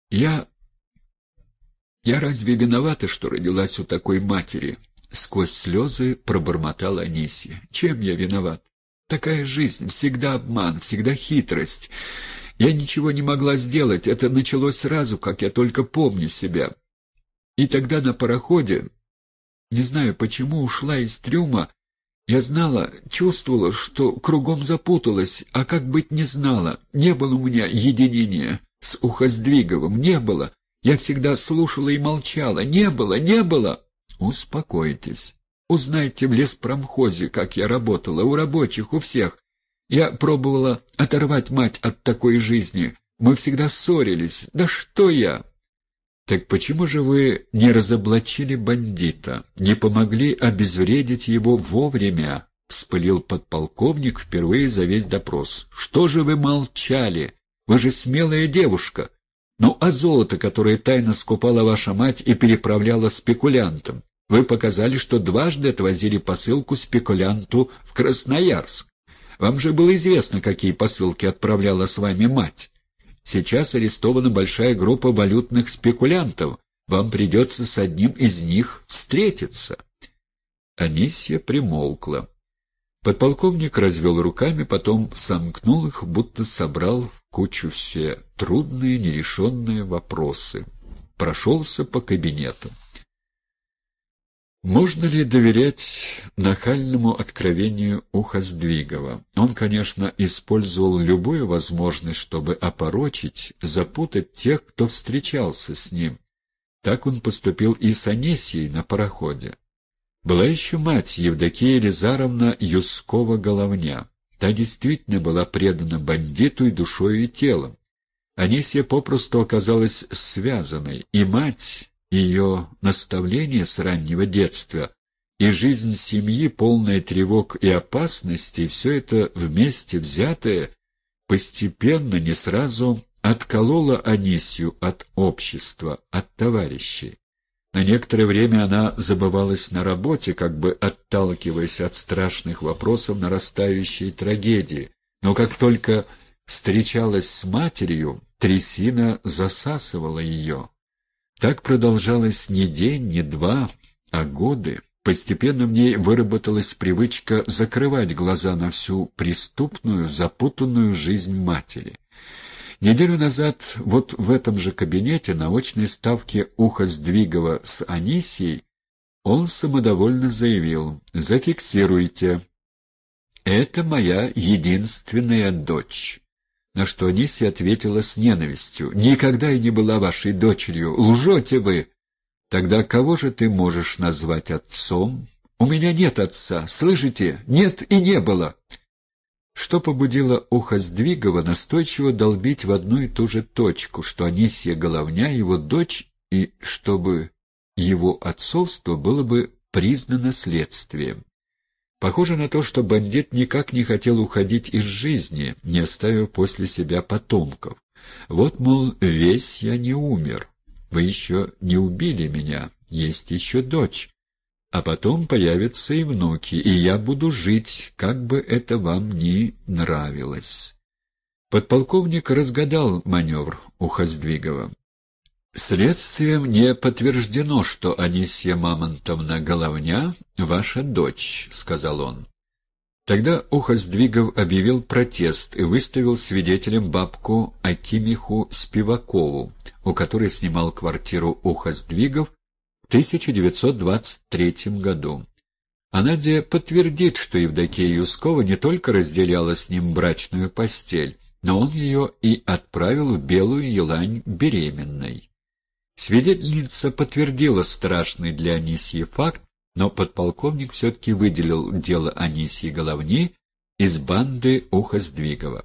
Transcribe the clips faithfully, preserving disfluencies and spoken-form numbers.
Я... я разве виновата, что родилась у такой матери? Сквозь слезы пробормотала Анисья. Чем я виноват? Такая жизнь, всегда обман, всегда хитрость. Я ничего не могла сделать, это началось сразу, как я только помню себя. И тогда на пароходе, не знаю почему, ушла из трюма. Я знала, чувствовала, что кругом запуталась, а как быть не знала. Не было у меня единения с Ухоздвиговым, не было. Я всегда слушала и молчала. Не было, не было. Успокойтесь. Узнайте в леспромхозе, как я работала, у рабочих, у всех. Я пробовала оторвать мать от такой жизни. Мы всегда ссорились. Да что я? Так почему же вы не разоблачили бандита, не помогли обезвредить его вовремя? Вспылил подполковник впервые за весь допрос. Что же вы молчали? Вы же смелая девушка. Ну, а золото, которое тайно скупала ваша мать и переправляла спекулянтам? Вы показали, что дважды отвозили посылку спекулянту в Красноярск. Вам же было известно, какие посылки отправляла с вами мать. Сейчас арестована большая группа валютных спекулянтов. Вам придется с одним из них встретиться. Анисья примолкла. Подполковник развел руками, потом сомкнул их, будто собрал в кучу все трудные, нерешенные вопросы. Прошелся по кабинету. Можно ли доверять нахальному откровению Ухоздвигова? Он, конечно, использовал любую возможность, чтобы опорочить, запутать тех, кто встречался с ним. Так он поступил и с Анисьей на пароходе. Была еще мать Евдокия Елизаровна Юскова-Головня. Та действительно была предана бандиту и душою, и телом. Анисья попросту оказалась связанной, и мать... Ее наставления с раннего детства и жизнь семьи, полная тревог и опасностей, все это вместе взятое, постепенно, не сразу, откололо Анисью от общества, от товарищей. На некоторое время она забывалась на работе, как бы отталкиваясь от страшных вопросов нарастающей трагедии, но как только встречалась с матерью, трясина засасывала ее. Так продолжалось не день, не два, а годы. Постепенно в ней выработалась привычка закрывать глаза на всю преступную, запутанную жизнь матери. Неделю назад вот в этом же кабинете на очной ставке Ухоздвигова с Анисьей он самодовольно заявил: «Зафиксируйте. Это моя единственная дочь». На что Анисья ответила с ненавистью: «Никогда я не была вашей дочерью. Лжете вы!» «Тогда кого же ты можешь назвать отцом?» «У меня нет отца. Слышите? Нет и не было!» Что побудило Ухоздвигова настойчиво долбить в одну и ту же точку, что Анисья Головня его дочь, и чтобы его отцовство было бы признано следствием? Похоже на то, что бандит никак не хотел уходить из жизни, не оставив после себя потомков. Вот, мол, весь я не умер, вы еще не убили меня, есть еще дочь, а потом появятся и внуки, и я буду жить, как бы это вам ни нравилось. Подполковник разгадал маневр Ухоздвигова. «Следствием не подтверждено, что Анисья Мамонтовна Головня — ваша дочь», — сказал он. Тогда Ухоздвигов объявил протест и выставил свидетелем бабку Акимиху Спивакову, у которой снимал квартиру Ухоздвигов в тысяча девятьсот двадцать третьем году. А Надя подтвердит, что Евдокия Юскова не только разделяла с ним брачную постель, но он ее и отправил в Белую Елань беременной. Свидетельница подтвердила страшный для Анисьи факт, но подполковник все-таки выделил дело Анисьи Головни из банды Ухоздвигова.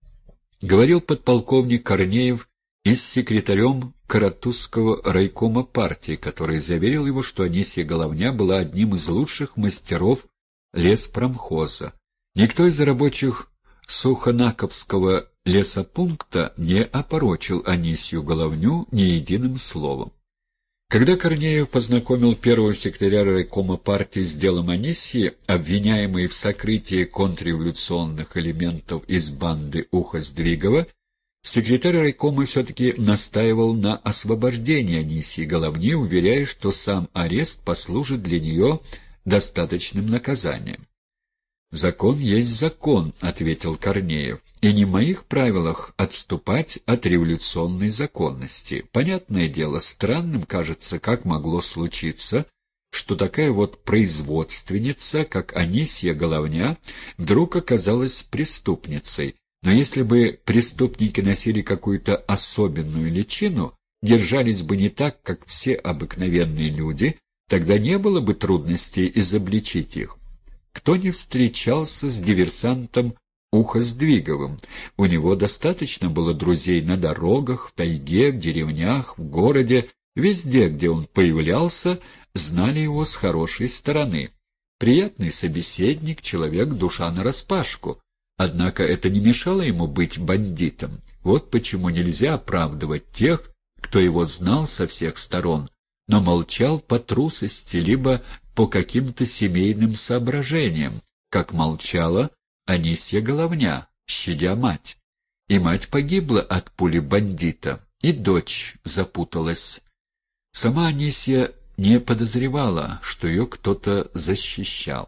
Говорил подполковник Корнеев и с секретарем Каратузского райкома партии, который заверил его, что Анисья Головня была одним из лучших мастеров леспромхоза. Никто из рабочих Сухонаковского лесопункта не опорочил Анисью Головню ни единым словом. Когда Корнеев познакомил первого секретаря райкома партии с делом Анисьи, обвиняемой в сокрытии контрреволюционных элементов из банды Ухоздвигова, Секретарь райкома все-таки настаивал на освобождении Анисьи Головни, уверяя, что сам арест послужит для нее достаточным наказанием. «Закон есть закон», — ответил Корнеев, — «и не в моих правилах отступать от революционной законности. Понятное дело, странным кажется, как могло случиться, что такая вот производственница, как Анисья Головня, вдруг оказалась преступницей. Но если бы преступники носили какую-то особенную личину, держались бы не так, как все обыкновенные люди, тогда не было бы трудностей изобличить их. Кто не встречался с диверсантом Ухоздвиговым? У него достаточно было друзей на дорогах, в тайге, в деревнях, в городе. Везде, где он появлялся, знали его с хорошей стороны. Приятный собеседник, человек, душа нараспашку. Однако это не мешало ему быть бандитом. Вот почему нельзя оправдывать тех, кто его знал со всех сторон, но молчал по трусости, либо по каким-то семейным соображениям, как молчала Анисья Головня, щадя мать. И мать погибла от пули бандита, и дочь запуталась. Сама Анисья не подозревала, что ее кто-то защищал.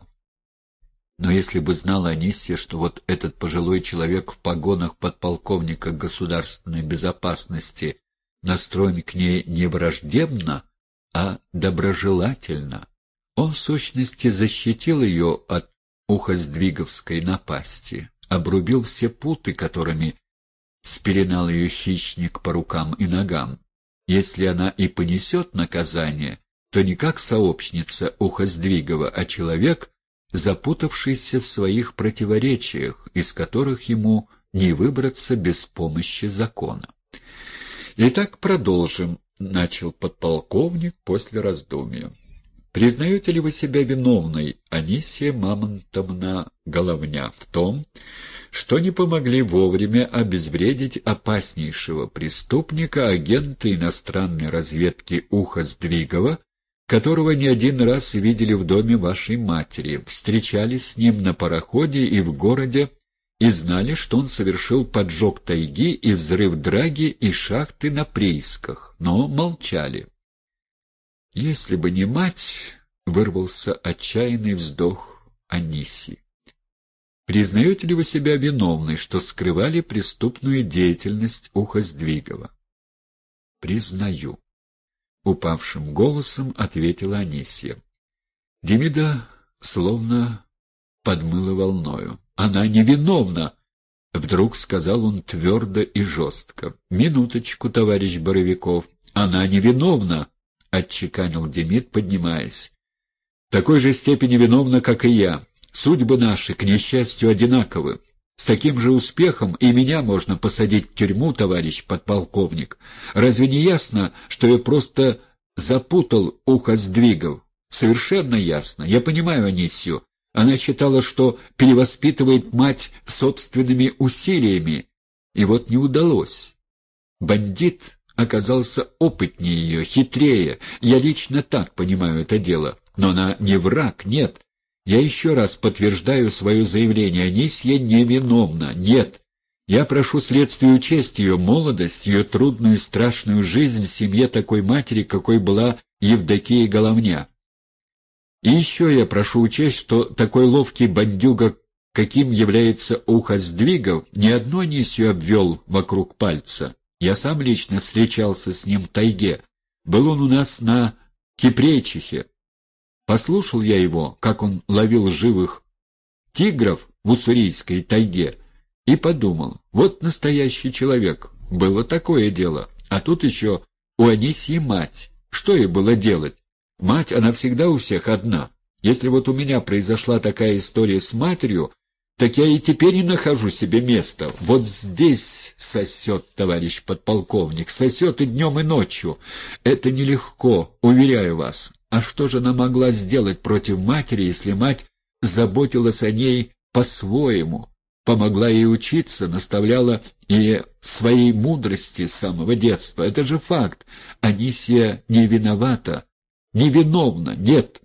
Но если бы знала Анисья, что вот этот пожилой человек в погонах подполковника государственной безопасности настроен к ней не враждебно, а доброжелательно, он в сущности защитил ее от ухоздвиговской напасти, обрубил все путы, которыми спеленал ее хищник по рукам и ногам. Если она и понесет наказание, то не как сообщница Ухоздвигова, а человек, запутавшийся в своих противоречиях, из которых ему не выбраться без помощи закона. «Итак, продолжим», — начал подполковник после раздумья. «Признаете ли вы себя виновной, Анисья Мамонтовна Головня, в том, что не помогли вовремя обезвредить опаснейшего преступника, агента иностранной разведки Ухоздвигова, которого не один раз видели в доме вашей матери, встречались с ним на пароходе и в городе, и знали, что он совершил поджог тайги и взрыв драги и шахты на приисках, но молчали?» «Если бы не мать», — вырвался отчаянный вздох Анисьи. «Признаете ли вы себя виновной, что скрывали преступную деятельность Ухоздвигова?» «Признаю», — упавшим голосом ответила Анисья. Демида словно подмыла волною. «Она невиновна!» — вдруг сказал он твердо и жестко. «Минуточку, товарищ Боровиков, она невиновна!» — отчеканил Демид, поднимаясь. «В такой же степени виновна, как и я. Судьбы наши, к несчастью, одинаковы. С таким же успехом и меня можно посадить в тюрьму, товарищ подполковник. Разве не ясно, что я просто запутал Ухоздвигов? Совершенно ясно. Я понимаю Анисью. Она считала, что перевоспитывает мать собственными усилиями. И вот не удалось. Бандит оказался опытнее ее, хитрее. Я лично так понимаю это дело. Но она не враг, нет. Я еще раз подтверждаю свое заявление. Анисья невиновна, нет. Я прошу следствие учесть ее молодость, ее трудную и страшную жизнь в семье такой матери, какой была Евдокия Головня. И еще я прошу учесть, что такой ловкий бандюга, каким является Ухоздвигов, ни одну Анисью обвел вокруг пальца. Я сам лично встречался с ним в тайге. Был он у нас на Кипрейчихе. Послушал я его, как он ловил живых тигров в уссурийской тайге, и подумал, вот настоящий человек, было такое дело. А тут еще у Анисьи мать. Что ей было делать? Мать, она всегда у всех одна. Если вот у меня произошла такая история с матерью, так я и теперь не нахожу себе места. Вот здесь сосет, товарищ подполковник, сосет и днем, и ночью. Это нелегко, уверяю вас. А что же она могла сделать против матери, если мать заботилась о ней по-своему, помогла ей учиться, наставляла и своей мудрости с самого детства? Это же факт. Анисья не виновата, невиновна, нет.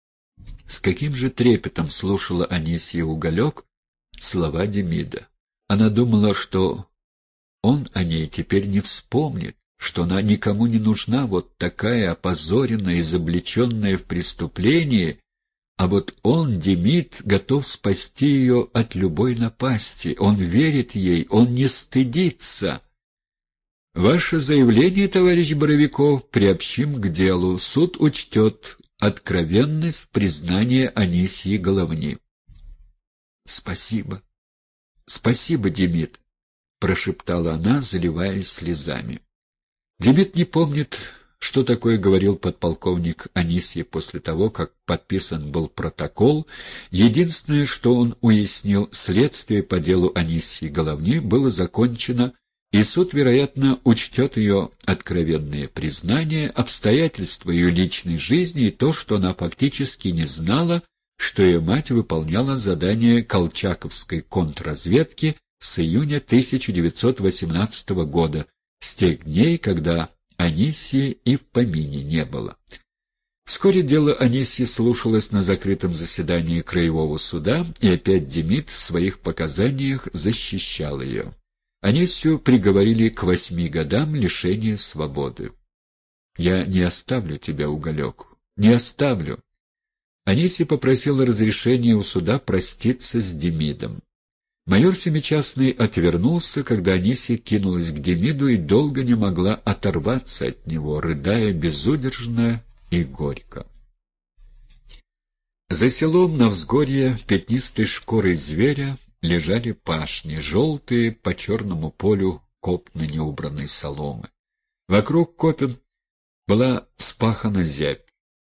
С каким же трепетом слушала Анисья Уголек слова Демида. Она думала, что он о ней теперь не вспомнит, что она никому не нужна, вот такая опозоренная, изобличенная в преступлении, а вот он, Демид, готов спасти ее от любой напасти. Он верит ей, он не стыдится. Ваше заявление, товарищ Боровиков, приобщим к делу. Суд учтет откровенность признания Анисьи Головни. — Спасибо. Спасибо, Демид, — прошептала она, заливаясь слезами. Демид не помнит, что такое говорил подполковник Анисье после того, как подписан был протокол. Единственное, что он уяснил, следствие по делу Анисьи Головни было закончено, и суд, вероятно, учтет ее откровенные признания, обстоятельства ее личной жизни и то, что она фактически не знала, что ее мать выполняла задание колчаковской контрразведки с июня тысяча девятьсот восемнадцатого года, с тех дней, когда Анисьи и в помине не было. Вскоре дело Анисьи слушалось на закрытом заседании Краевого суда, и опять Демид в своих показаниях защищал ее. Анисью приговорили к восьми годам лишения свободы. «Я не оставлю тебя, Уголек, не оставлю». Анисья попросила разрешения у суда проститься с Демидом. Майор Семичастный отвернулся, когда Анисья кинулась к Демиду и долго не могла оторваться от него, рыдая безудержно и горько. За селом на взгорье пятнистой шкурой зверя лежали пашни, желтые по черному полю копны неубранной соломы. Вокруг копен была вспахана зябь.